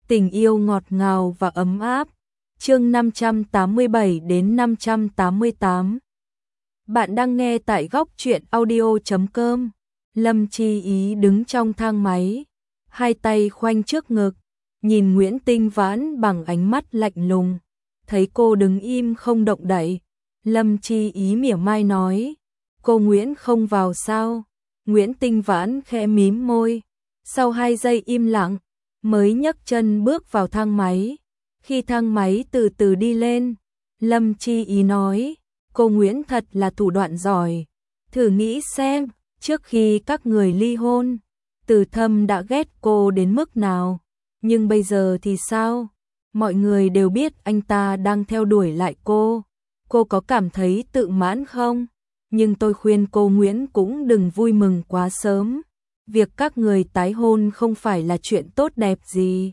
Tình yêu ngọt ngào và ấm áp. Chương 587 đến 588. Bạn đang nghe tại góc truyện audio.com. Lâm Chi Ý đứng trong thang máy, hai tay khoanh trước ngực, nhìn Nguyễn Tinh Vãn bằng ánh mắt lạnh lùng. Thấy cô đứng im không động đậy, Lâm Chi Ý mỉa mai nói: "Cô Nguyễn không vào sao?" Nguyễn Tinh Vãn khẽ mím môi, sau 2 giây im lặng, mới nhấc chân bước vào thang máy. Khi thang máy từ từ đi lên, Lâm Chi Ý nói: "Cô Nguyễn thật là thủ đoạn giỏi. Thử nghĩ xem, trước khi các người ly hôn, Từ Thâm đã ghét cô đến mức nào, nhưng bây giờ thì sao? Mọi người đều biết anh ta đang theo đuổi lại cô. Cô có cảm thấy tự mãn không? Nhưng tôi khuyên cô Nguyễn cũng đừng vui mừng quá sớm. Việc các người tái hôn không phải là chuyện tốt đẹp gì.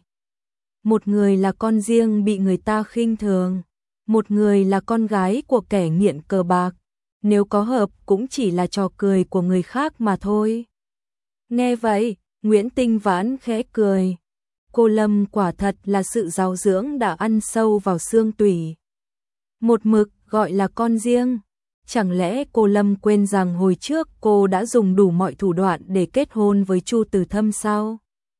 Một người là con riêng bị người ta khinh thường, một người là con gái của kẻ nghiện cờ bạc. Nếu có hợp cũng chỉ là trò cười của người khác mà thôi." Nghe vậy, Nguyễn Tinh Vãn khẽ cười. Cô Lâm quả thật là sự giáo dưỡng đã ăn sâu vào xương tủy. Một mực gọi là con riêng. Chẳng lẽ cô Lâm quên rằng hồi trước cô đã dùng đủ mọi thủ đoạn để kết hôn với Chu Từ Thâm sao?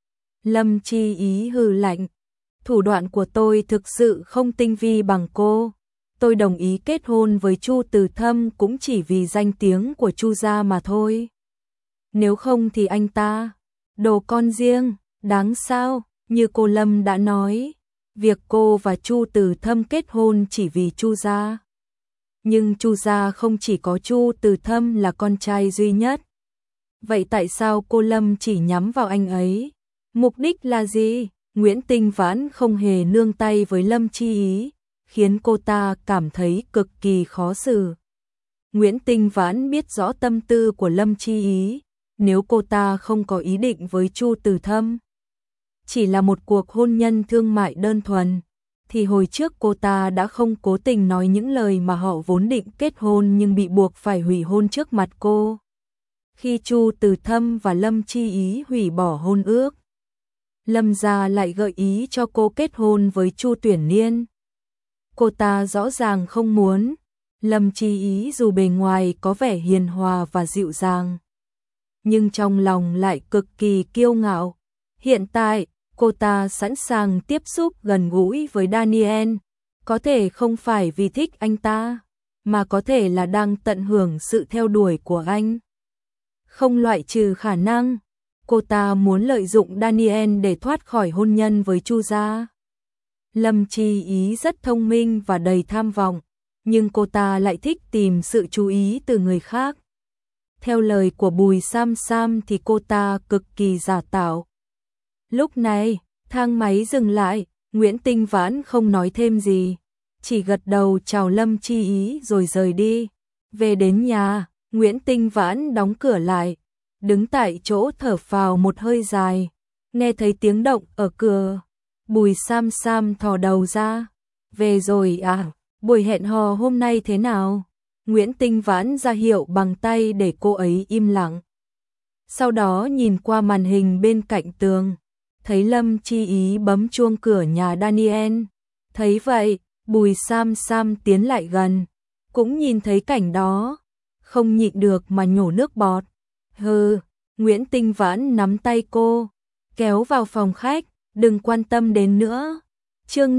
Lâm Chi Ý hừ lạnh. Thủ đoạn của tôi thực sự không tinh vi bằng cô. Tôi đồng ý kết hôn với Chu Từ Thâm cũng chỉ vì danh tiếng của Chu gia mà thôi. Nếu không thì anh ta, đồ con riêng, đáng sao? Như cô Lâm đã nói, việc cô và Chu Từ Thâm kết hôn chỉ vì Chu gia. Nhưng Chu gia không chỉ có Chu Từ Thâm là con trai duy nhất. Vậy tại sao cô Lâm chỉ nhắm vào anh ấy? Mục đích là gì? Nguyễn Tinh Vãn không hề nương tay với Lâm Chi Ý, khiến cô ta cảm thấy cực kỳ khó xử. Nguyễn Tinh Vãn biết rõ tâm tư của Lâm Chi Ý, nếu cô ta không có ý định với Chu Từ Thâm, chỉ là một cuộc hôn nhân thương mại đơn thuần, thì hồi trước cô ta đã không cố tình nói những lời mà họ vốn định kết hôn nhưng bị buộc phải hủy hôn trước mặt cô. Khi Chu Từ Thâm và Lâm Chi Ý hủy bỏ hôn ước, Lâm gia lại gợi ý cho cô kết hôn với Chu Tuyển Niên. Cô ta rõ ràng không muốn. Lâm Chi Ý dù bề ngoài có vẻ hiền hòa và dịu dàng, nhưng trong lòng lại cực kỳ kiêu ngạo. Hiện tại, cô ta sẵn sàng tiếp xúc gần gũi với Daniel, có thể không phải vì thích anh ta, mà có thể là đang tận hưởng sự theo đuổi của anh. Không loại trừ khả năng cô ta muốn lợi dụng Daniel để thoát khỏi hôn nhân với Chu gia. Lâm Chi Ý rất thông minh và đầy tham vọng, nhưng cô ta lại thích tìm sự chú ý từ người khác. Theo lời của Bùi Sam Sam thì cô ta cực kỳ giả tạo. Lúc này, thang máy dừng lại, Nguyễn Tinh Vãn không nói thêm gì, chỉ gật đầu chào Lâm Chi Ý rồi rời đi. Về đến nhà, Nguyễn Tinh Vãn đóng cửa lại, đứng tại chỗ thở phào một hơi dài, nghe thấy tiếng động ở cửa. Bùi Sam Sam thò đầu ra. "Về rồi à, buổi hẹn hò hôm nay thế nào?" Nguyễn Tinh Vãn ra hiệu bằng tay để cô ấy im lặng. Sau đó nhìn qua màn hình bên cạnh tường, thấy Lâm Chi Ý bấm chuông cửa nhà Daniel. Thấy vậy, Bùi Sam Sam tiến lại gần, cũng nhìn thấy cảnh đó, không nhịn được mà nhổ nước bọt. "Hừ." Nguyễn Tinh Vãn nắm tay cô, kéo vào phòng khách, "Đừng quan tâm đến nữa." Chương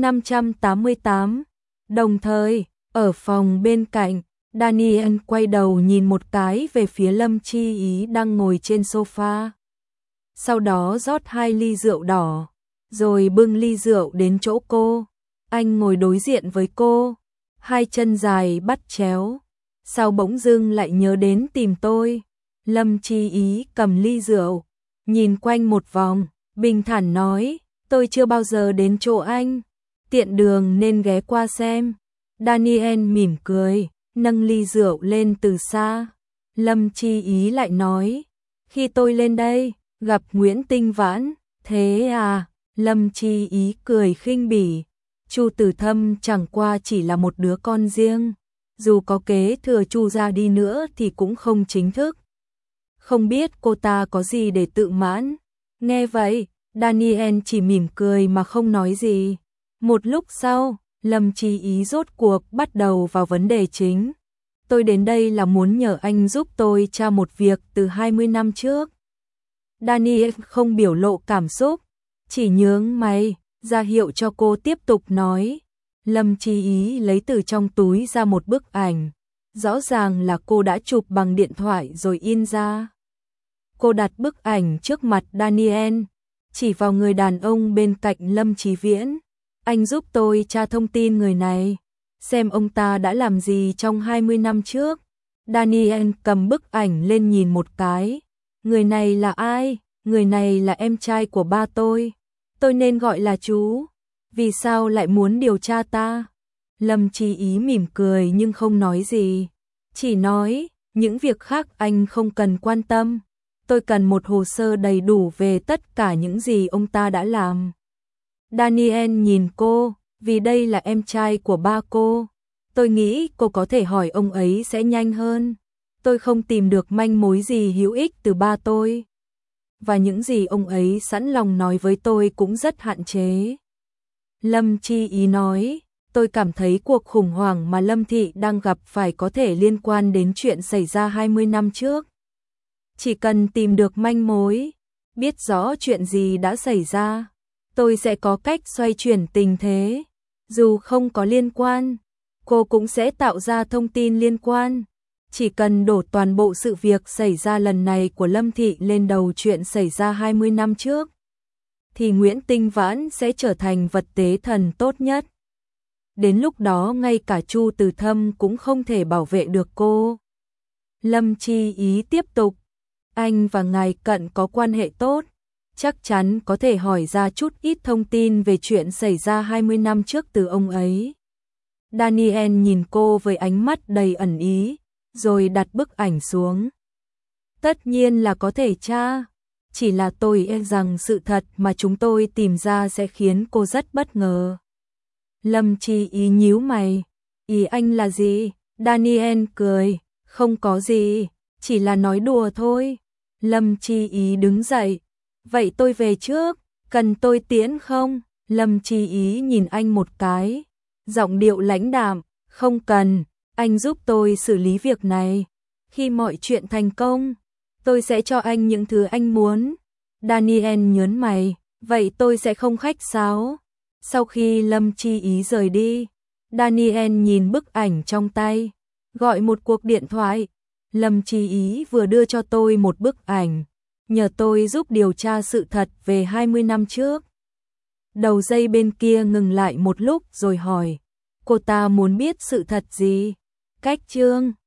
588. Đồng thời, ở phòng bên cạnh, Daniel quay đầu nhìn một cái về phía Lâm Chi Ý đang ngồi trên sofa. Sau đó rót 2 ly rượu đỏ, rồi bưng ly rượu đến chỗ cô. Anh ngồi đối diện với cô, hai chân dài bắt chéo. "Sao bỗng dưng lại nhớ đến tìm tôi?" Lâm Chi Ý cầm ly rượu, nhìn quanh một vòng, bình thản nói: "Tôi chưa bao giờ đến chỗ anh, tiện đường nên ghé qua xem." Daniel mỉm cười, nâng ly rượu lên từ xa. Lâm Chi Ý lại nói: "Khi tôi lên đây, gặp Nguyễn Tinh Vãn." "Thế à?" Lâm Chi Ý cười khinh bỉ. Chu Từ Thâm chẳng qua chỉ là một đứa con riêng, dù có kế thừa Chu gia đi nữa thì cũng không chính thức. Không biết cô ta có gì để tự mãn. Nghe vậy, Daniel chỉ mỉm cười mà không nói gì. Một lúc sau, Lâm Chí Ý rốt cuộc bắt đầu vào vấn đề chính. Tôi đến đây là muốn nhờ anh giúp tôi tra một việc từ 20 năm trước. Daniel không biểu lộ cảm xúc, chỉ nhướng mày, ra hiệu cho cô tiếp tục nói. Lâm Chí Ý lấy từ trong túi ra một bức ảnh. Rõ ràng là cô đã chụp bằng điện thoại rồi in ra. Cô đặt bức ảnh trước mặt Daniel, chỉ vào người đàn ông bên cạnh Lâm Chí Viễn. Anh giúp tôi tra thông tin người này, xem ông ta đã làm gì trong 20 năm trước. Daniel cầm bức ảnh lên nhìn một cái. Người này là ai? Người này là em trai của ba tôi. Tôi nên gọi là chú. Vì sao lại muốn điều tra ta? Lâm Chí Ý mỉm cười nhưng không nói gì. Chỉ nói, những việc khác anh không cần quan tâm. Tôi cần một hồ sơ đầy đủ về tất cả những gì ông ta đã làm. Daniel nhìn cô, vì đây là em trai của ba cô. Tôi nghĩ cô có thể hỏi ông ấy sẽ nhanh hơn. Tôi không tìm được manh mối gì hữu ích từ ba tôi. Và những gì ông ấy sẵn lòng nói với tôi cũng rất hạn chế. Lâm Chí Ý nói, tôi cảm thấy cuộc khủng hoảng mà Lâm Thị đang gặp phải có thể liên quan đến chuyện xảy ra 20 năm trước. Chỉ cần tìm được manh mối, biết rõ chuyện gì đã xảy ra, tôi sẽ có cách xoay chuyển tình thế. Dù không có liên quan, cô cũng sẽ tạo ra thông tin liên quan. Chỉ cần đổ toàn bộ sự việc xảy ra lần này của Lâm Thị lên đầu chuyện xảy ra 20 năm trước, thì Nguyễn Tinh Vãn sẽ trở thành vật tế thần tốt nhất. Đến lúc đó ngay cả Chu Từ Thâm cũng không thể bảo vệ được cô. Lâm Chí Ý tiếp tục, anh và ngài Cận có quan hệ tốt, chắc chắn có thể hỏi ra chút ít thông tin về chuyện xảy ra 20 năm trước từ ông ấy. Daniel nhìn cô với ánh mắt đầy ẩn ý, rồi đặt bức ảnh xuống. Tất nhiên là có thể tra, chỉ là tôi e rằng sự thật mà chúng tôi tìm ra sẽ khiến cô rất bất ngờ. Lâm Chí Ý nhíu mày, ý anh là gì? Daniel cười, không có gì, chỉ là nói đùa thôi. Lâm Chí Ý đứng dậy, vậy tôi về trước, cần tôi tiễn không? Lâm Chí Ý nhìn anh một cái, giọng điệu lãnh đạm, không cần, anh giúp tôi xử lý việc này. Khi mọi chuyện thành công, tôi sẽ cho anh những thứ anh muốn. Daniel nhớn mày, vậy tôi sẽ không khách sáo. Sau khi Lâm Chí Ý rời đi, Daniel nhìn bức ảnh trong tay, gọi một cuộc điện thoại. Lâm Chí Ý vừa đưa cho tôi một bức ảnh, nhờ tôi giúp điều tra sự thật về 20 năm trước. Đầu dây bên kia ngừng lại một lúc rồi hỏi, cô ta muốn biết sự thật gì? Cách chương